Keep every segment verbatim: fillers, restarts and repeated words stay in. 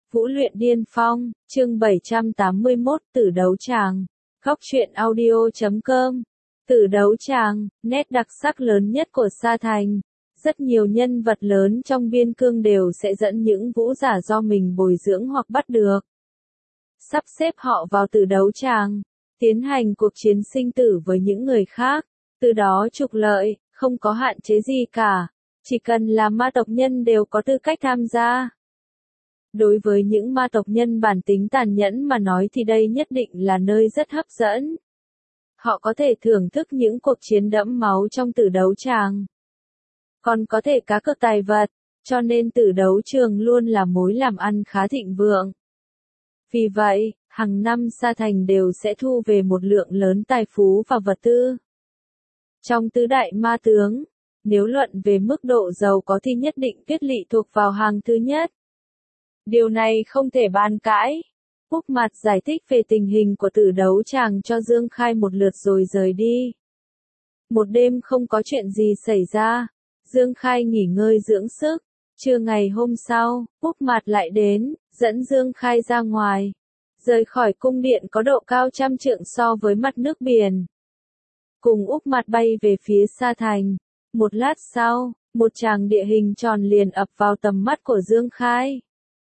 Vũ luyện điên phong, chương bảy trăm tám mươi mốt, Tử đấu tràng. Góc truyện audio chấm com. Tử đấu tràng, nét đặc sắc lớn nhất của Sa Thành. Rất nhiều nhân vật lớn trong biên cương đều sẽ dẫn những vũ giả do mình bồi dưỡng hoặc bắt được. Sắp xếp họ vào tử đấu tràng, tiến hành cuộc chiến sinh tử với những người khác, từ đó trục lợi, không có hạn chế gì cả. Chỉ cần là ma tộc nhân đều có tư cách tham gia. Đối với những ma tộc nhân bản tính tàn nhẫn mà nói thì đây nhất định là nơi rất hấp dẫn. Họ có thể thưởng thức những cuộc chiến đẫm máu trong tử đấu tràng. Còn có thể cá cược tài vật, cho nên tử đấu trường luôn là mối làm ăn khá thịnh vượng. Vì vậy, hàng năm Sa Thành đều sẽ thu về một lượng lớn tài phú và vật tư. Trong tứ đại ma tướng, nếu luận về mức độ giàu có thì nhất định Tuyết Lỵ thuộc vào hàng thứ nhất. Điều này không thể bàn cãi. Úc Mạt giải thích về tình hình của tử đấu tràng cho Dương Khai một lượt rồi rời đi. Một đêm không có chuyện gì xảy ra, Dương Khai nghỉ ngơi dưỡng sức. Trưa ngày hôm sau, Úc Mạt lại đến, dẫn Dương Khai ra ngoài. Rời khỏi cung điện có độ cao trăm trượng so với mặt nước biển. Cùng Úc Mạt bay về phía Sa Thành. Một lát sau, một tràng địa hình tròn liền ập vào tầm mắt của Dương Khai.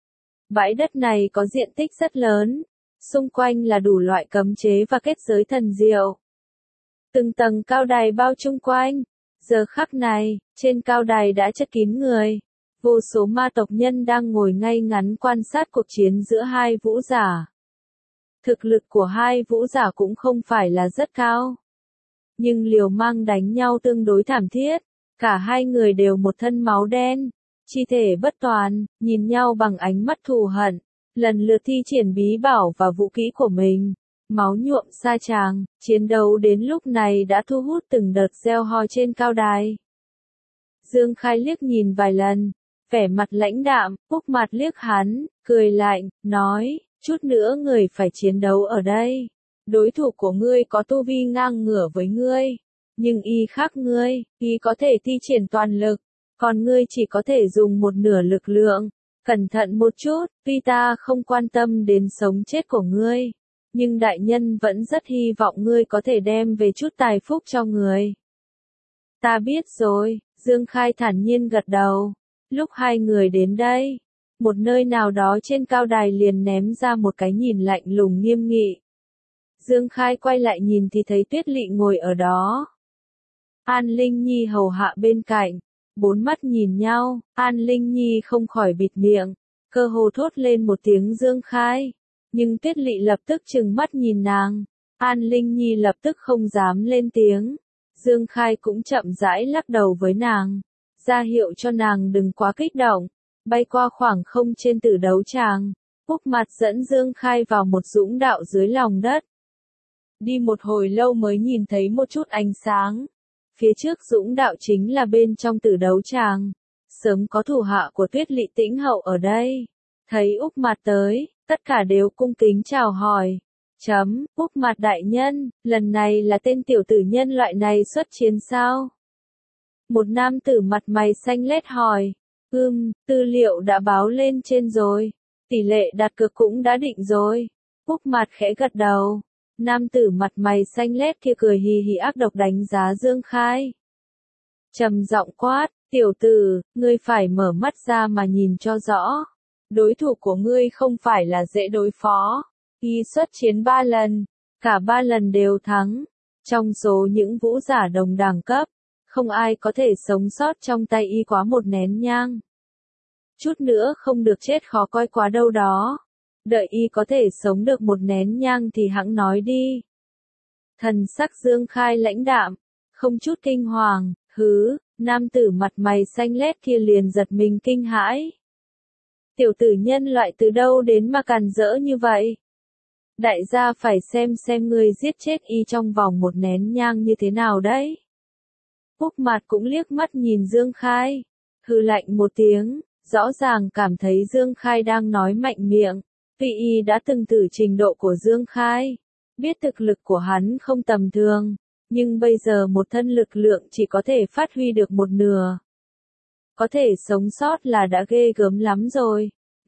Bãi đất này có diện tích rất lớn, xung quanh là đủ loại cấm chế và kết giới thần diệu. Từng tầng cao đài bao chung quanh, giờ khắc này, trên cao đài đã chất kín người. Vô số ma tộc nhân đang ngồi ngay ngắn quan sát cuộc chiến giữa hai vũ giả. Thực lực của hai vũ giả cũng không phải là rất cao. Nhưng liều mang đánh nhau tương đối thảm thiết, cả hai người đều một thân máu đen. Chi thể bất toàn, nhìn nhau bằng ánh mắt thù hận, lần lượt thi triển bí bảo và vũ kỹ của mình. Máu nhuộm sa tràng, chiến đấu đến lúc này đã thu hút từng đợt reo hò trên cao đài. Dương Khai liếc nhìn vài lần, vẻ mặt lãnh đạm, Úc Mạt liếc hắn, cười lạnh, nói, chút nữa người phải chiến đấu ở đây. Đối thủ của ngươi có tu vi ngang ngửa với ngươi, nhưng y khác ngươi, y có thể thi triển toàn lực. Còn ngươi chỉ có thể dùng một nửa lực lượng. Cẩn thận một chút, tuy ta không quan tâm đến sống chết của ngươi, nhưng đại nhân vẫn rất hy vọng ngươi có thể đem về chút tài phúc cho người. Ta biết rồi, Dương Khai thản nhiên gật đầu. Lúc hai người đến đây, một nơi nào đó trên cao đài liền ném ra một cái nhìn lạnh lùng nghiêm nghị. Dương Khai quay lại nhìn thì thấy Tuyết Lỵ ngồi ở đó. An Linh Nhi hầu hạ bên cạnh. Bốn mắt nhìn nhau, An Linh Nhi không khỏi bịt miệng, cơ hồ thốt lên một tiếng Dương Khai. Nhưng Tuyết Lỵ lập tức trừng mắt nhìn nàng, An Linh Nhi lập tức không dám lên tiếng. Dương Khai cũng chậm rãi lắc đầu với nàng, ra hiệu cho nàng đừng quá kích động. Bay qua khoảng không trên tử đấu tràng, Úc Mạt dẫn Dương Khai vào một dũng đạo dưới lòng đất. Đi một hồi lâu mới nhìn thấy một chút ánh sáng. Phía trước dũng đạo chính là bên trong tử đấu tràng. Sớm có thủ hạ của Tuyết Lỵ Tĩnh Hậu ở đây. Thấy Úc Mạt tới, tất cả đều cung kính chào hỏi. Chấm, Úc Mạt đại nhân, lần này là tên tiểu tử nhân loại này xuất chiến sao? Một nam tử mặt mày xanh lét hỏi. Ừm, tư liệu đã báo lên trên rồi. Tỷ lệ đặt cược cũng đã định rồi. Úc Mạt khẽ gật đầu. Nam tử mặt mày xanh lét kia cười hì hì ác độc đánh giá Dương Khai. Trầm giọng quát, tiểu tử, ngươi phải mở mắt ra mà nhìn cho rõ. Đối thủ của ngươi không phải là dễ đối phó. Y xuất chiến ba lần, cả ba lần đều thắng. Trong số những vũ giả đồng đẳng cấp, không ai có thể sống sót trong tay y quá một nén nhang. Chút nữa không được chết khó coi quá đâu đó. Đợi y có thể sống được một nén nhang thì hẵng nói đi. Thần sắc Dương Khai lãnh đạm, không chút kinh hoàng, hứ, nam tử mặt mày xanh lét kia liền giật mình kinh hãi. Tiểu tử nhân loại từ đâu đến mà càn rỡ như vậy? Đại gia phải xem xem ngươi giết chết y trong vòng một nén nhang như thế nào đấy. Úc Mạt cũng liếc mắt nhìn Dương Khai, hừ lạnh một tiếng, rõ ràng cảm thấy Dương Khai đang nói mạnh miệng. Tuy y đã từng thử trình độ của Dương Khai, biết thực lực của hắn không tầm thường, nhưng bây giờ một thân lực lượng chỉ có thể phát huy được một nửa. Có thể sống sót là đã ghê gớm lắm rồi.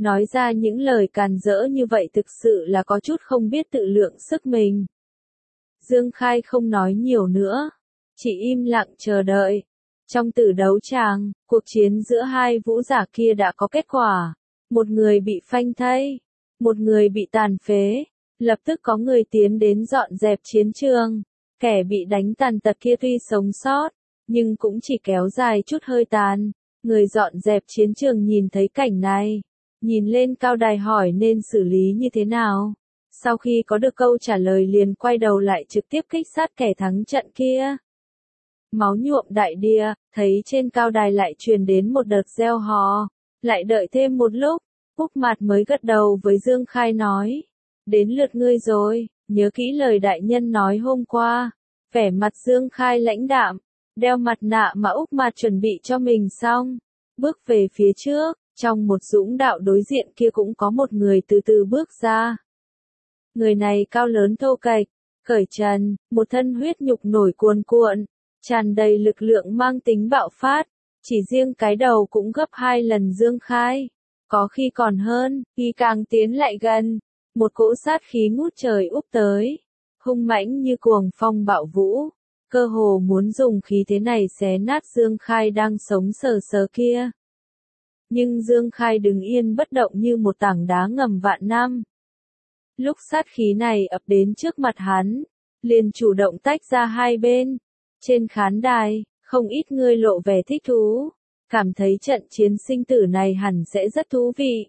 Nói ra những lời càn rỡ như vậy thực sự là có chút không biết tự lượng sức mình. Dương Khai không nói nhiều nữa, chỉ im lặng chờ đợi. Trong tử đấu tràng, cuộc chiến giữa hai vũ giả kia đã có kết quả. Một người bị phanh thây, một người bị tàn phế. Lập tức có người tiến đến dọn dẹp chiến trường. Kẻ bị đánh tàn tật kia tuy sống sót, nhưng cũng chỉ kéo dài chút hơi tàn. Người dọn dẹp chiến trường nhìn thấy cảnh này, nhìn lên cao đài hỏi nên xử lý như thế nào. Sau khi có được câu trả lời liền quay đầu lại trực tiếp kích sát kẻ thắng trận kia. Máu nhuộm đại địa, thấy trên cao đài lại truyền đến một đợt reo hò. Lại đợi thêm một lúc, Úc Mạt mới gật đầu với Dương Khai nói. Đến lượt ngươi rồi, nhớ kỹ lời đại nhân nói hôm qua. Vẻ mặt Dương Khai lãnh đạm, đeo mặt nạ mà Úc Mạt chuẩn bị cho mình xong. Bước về phía trước, trong một dũng đạo đối diện kia cũng có một người từ từ bước ra. Người này cao lớn thô kệch, cởi trần, một thân huyết nhục nổi cuồn cuộn, tràn đầy lực lượng mang tính bạo phát, chỉ riêng cái đầu cũng gấp hai lần Dương Khai, có khi còn hơn, khi càng tiến lại gần, một cỗ sát khí ngút trời úp tới, hung mãnh như cuồng phong bạo vũ, cơ hồ muốn dùng khí thế này xé nát Dương Khai đang sống sờ sờ kia. Nhưng Dương Khai đứng yên bất động như một tảng đá ngầm vạn năm. Lúc sát khí này ập đến trước mặt hắn, liền chủ động tách ra hai bên. Trên khán đài, không ít người lộ vẻ thích thú, cảm thấy trận chiến sinh tử này hẳn sẽ rất thú vị.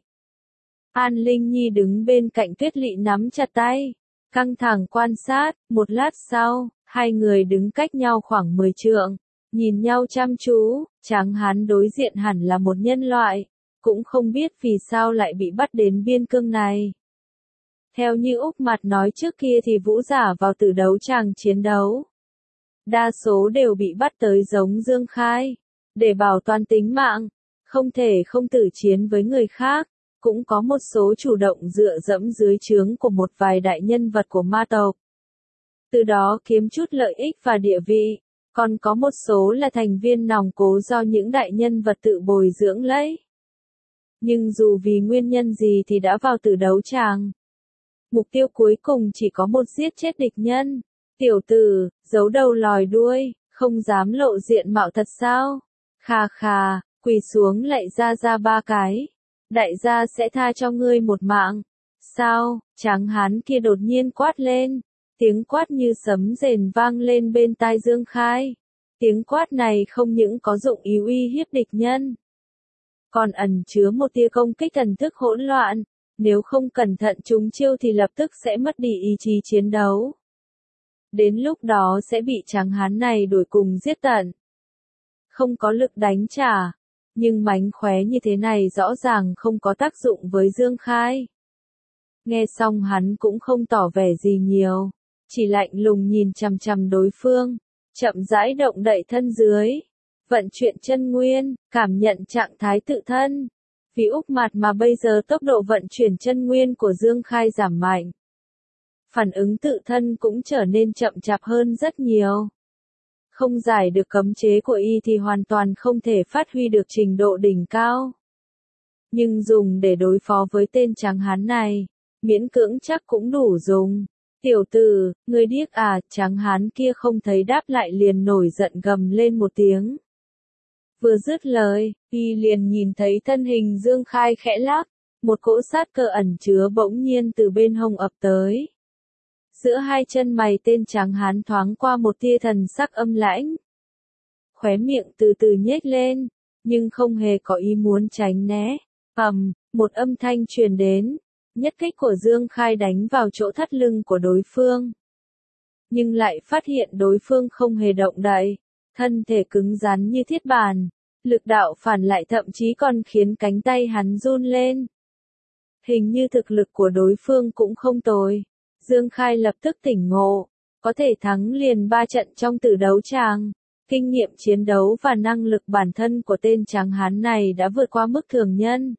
An Linh Nhi đứng bên cạnh Tuyết Lị nắm chặt tay, căng thẳng quan sát, một lát sau, hai người đứng cách nhau khoảng mười trượng, nhìn nhau chăm chú, tráng hán đối diện hẳn là một nhân loại, cũng không biết vì sao lại bị bắt đến biên cương này. Theo như Úc Mạt nói trước kia thì vũ giả vào tử đấu tràng chiến đấu. Đa số đều bị bắt tới giống Dương Khai. Để bảo toàn tính mạng, không thể không tử chiến với người khác. Cũng có một số chủ động dựa dẫm dưới trướng của một vài đại nhân vật của ma tộc. Từ đó kiếm chút lợi ích và địa vị. Còn có một số là thành viên nòng cố do những đại nhân vật tự bồi dưỡng lấy. Nhưng dù vì nguyên nhân gì thì đã vào tử đấu tràng. Mục tiêu cuối cùng chỉ có một giết chết địch nhân. Tiểu tử, giấu đầu lòi đuôi, không dám lộ diện mạo thật sao? Khà khà, quỳ xuống lạy ra ra ba cái. Đại gia sẽ tha cho ngươi một mạng. Sao? Tráng hán kia đột nhiên quát lên. Tiếng quát như sấm rền vang lên bên tai Dương Khai. Tiếng quát này không những có dụng ý uy hiếp địch nhân, còn ẩn chứa một tia công kích thần thức hỗn loạn. Nếu không cẩn thận trúng chiêu thì lập tức sẽ mất đi ý chí chiến đấu. Đến lúc đó sẽ bị tráng hán này đuổi cùng giết tận. Không có lực đánh trả. Nhưng mánh khóe như thế này rõ ràng không có tác dụng với Dương Khai. Nghe xong hắn cũng không tỏ vẻ gì nhiều. Chỉ lạnh lùng nhìn chằm chằm đối phương. Chậm rãi động đậy thân dưới. Vận chuyển chân nguyên, cảm nhận trạng thái tự thân. Vì Úc Mạt mà bây giờ tốc độ vận chuyển chân nguyên của Dương Khai giảm mạnh. Phản ứng tự thân cũng trở nên chậm chạp hơn rất nhiều. Không giải được cấm chế của y thì hoàn toàn không thể phát huy được trình độ đỉnh cao. Nhưng dùng để đối phó với tên tráng hán này, miễn cưỡng chắc cũng đủ dùng. Tiểu tử, ngươi điếc à, tráng hán kia không thấy đáp lại liền nổi giận gầm lên một tiếng. Vừa dứt lời, y liền nhìn thấy thân hình Dương Khai khẽ lắc, một cỗ sát cơ ẩn chứa bỗng nhiên từ bên hông ập tới. Giữa hai chân mày tên tráng hán thoáng qua một tia thần sắc âm lãnh. Khóe miệng từ từ nhếch lên, nhưng không hề có ý muốn tránh né. Ầm, một âm thanh truyền đến, nhất kích của Dương Khai đánh vào chỗ thắt lưng của đối phương. Nhưng lại phát hiện đối phương không hề động đậy, thân thể cứng rắn như thiết bàn, lực đạo phản lại thậm chí còn khiến cánh tay hắn run lên. Hình như thực lực của đối phương cũng không tồi. Dương Khai lập tức tỉnh ngộ, có thể thắng liền ba trận trong tử đấu tràng. Kinh nghiệm chiến đấu và năng lực bản thân của tên tráng hán này đã vượt qua mức thường nhân.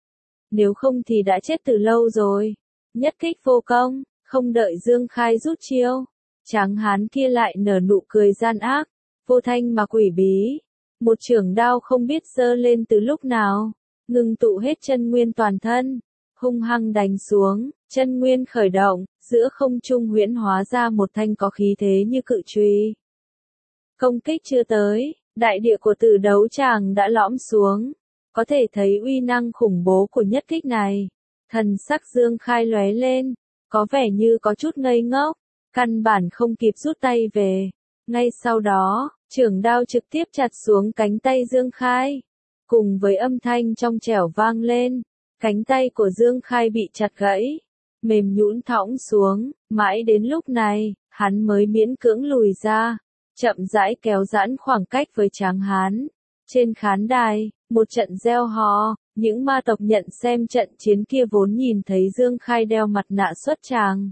Nếu không thì đã chết từ lâu rồi. Nhất kích vô công, không đợi Dương Khai rút chiêu. Tráng hán kia lại nở nụ cười gian ác, vô thanh mà quỷ bí. Một chưởng đao không biết giơ lên từ lúc nào. ngưng tụ hết chân nguyên toàn thân, hung hăng đánh xuống, chân nguyên khởi động, giữa không trung huyễn hóa ra một thanh có khí thế như cự chùy. Công kích chưa tới, đại địa của Tử Đấu Tràng đã lõm xuống, có thể thấy uy năng khủng bố của nhất kích này. Thần sắc Dương Khai lóe lên, có vẻ như có chút ngây ngốc, căn bản không kịp rút tay về. Ngay sau đó, chưởng đao trực tiếp chặt xuống cánh tay Dương Khai, cùng với âm thanh trong trẻo vang lên, cánh tay của Dương Khai bị chặt gãy, mềm nhũn thõng xuống, mãi đến lúc này, hắn mới miễn cưỡng lùi ra, chậm rãi kéo giãn khoảng cách với Tráng Hán. Trên khán đài, một trận reo hò, những ma tộc nhận xem trận chiến kia vốn nhìn thấy Dương Khai đeo mặt nạ xuất tràng.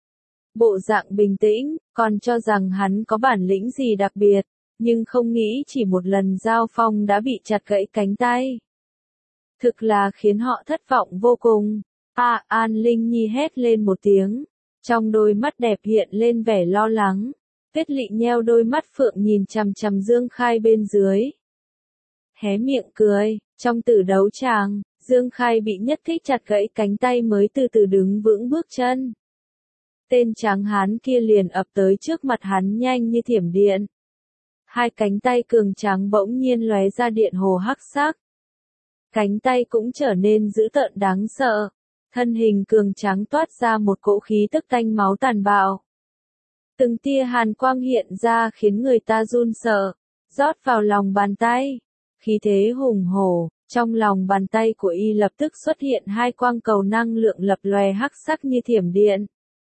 Bộ dạng bình tĩnh, còn cho rằng hắn có bản lĩnh gì đặc biệt, nhưng không nghĩ chỉ một lần giao phong đã bị chặt gãy cánh tay. Thực là khiến họ thất vọng vô cùng. A An Linh Nhi hét lên một tiếng, trong đôi mắt đẹp hiện lên vẻ lo lắng. Tuyết Lị nheo đôi mắt phượng nhìn chằm chằm Dương Khai bên dưới. Hé miệng cười, trong Tử Đấu Tràng, Dương Khai bị nhất kích chặt gãy cánh tay mới từ từ đứng vững bước chân. Tên Tráng Hán kia liền ập tới trước mặt hắn nhanh như thiểm điện. Hai cánh tay cường tráng bỗng nhiên lóe ra điện hồ hắc sắc. Cánh tay cũng trở nên dữ tợn đáng sợ. Thân hình cường tráng toát ra một cỗ khí tức tanh máu tàn bạo. Từng tia hàn quang hiện ra khiến người ta run sợ, rót vào lòng bàn tay. Khí thế hùng hổ, trong lòng bàn tay của y lập tức xuất hiện hai quang cầu năng lượng lập lòe hắc sắc như thiểm điện.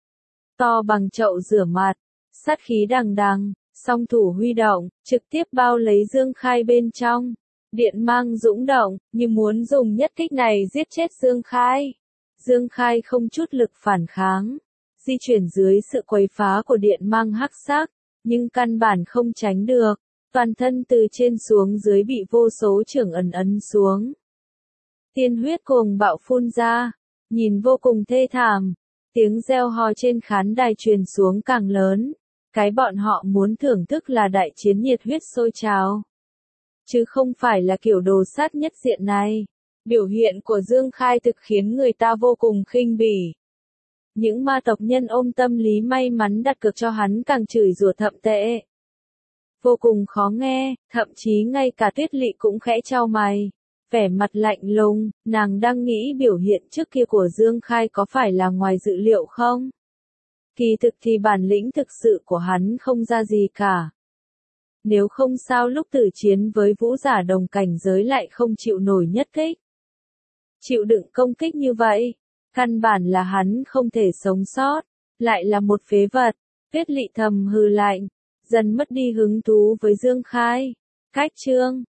To bằng chậu rửa mặt, sát khí đằng đằng, song thủ huy động, trực tiếp bao lấy Dương Khai bên trong. Điện mang dũng động, như muốn dùng nhất kích này giết chết Dương Khai. Dương Khai không chút lực phản kháng, di chuyển dưới sự quấy phá của điện mang hắc sắc, nhưng căn bản không tránh được, toàn thân từ trên xuống dưới bị vô số chưởng ấn ấn xuống. Tiên huyết cuồng bạo phun ra, nhìn vô cùng thê thảm, tiếng reo hò trên khán đài truyền xuống càng lớn, cái bọn họ muốn thưởng thức là đại chiến nhiệt huyết sôi trào, chứ không phải là kiểu đồ sát nhất diện này. Biểu hiện của Dương Khai thực khiến người ta vô cùng khinh bỉ. Những ma tộc nhân ôm tâm lý may mắn đặt cược cho hắn càng chửi rủa thậm tệ. Vô cùng khó nghe, thậm chí ngay cả Tuyết Lị cũng khẽ chau mày. Vẻ mặt lạnh lùng, nàng đang nghĩ biểu hiện trước kia của Dương Khai có phải là ngoài dự liệu không? Kỳ thực thì bản lĩnh thực sự của hắn không ra gì cả. Nếu không sao lúc tử chiến với vũ giả đồng cảnh giới lại không chịu nổi nhất kích. Chịu đựng công kích như vậy, căn bản là hắn không thể sống sót, lại là một phế vật. Tuyết Lị thầm hừ lạnh, dần mất đi hứng thú với Dương Khai. Cách chương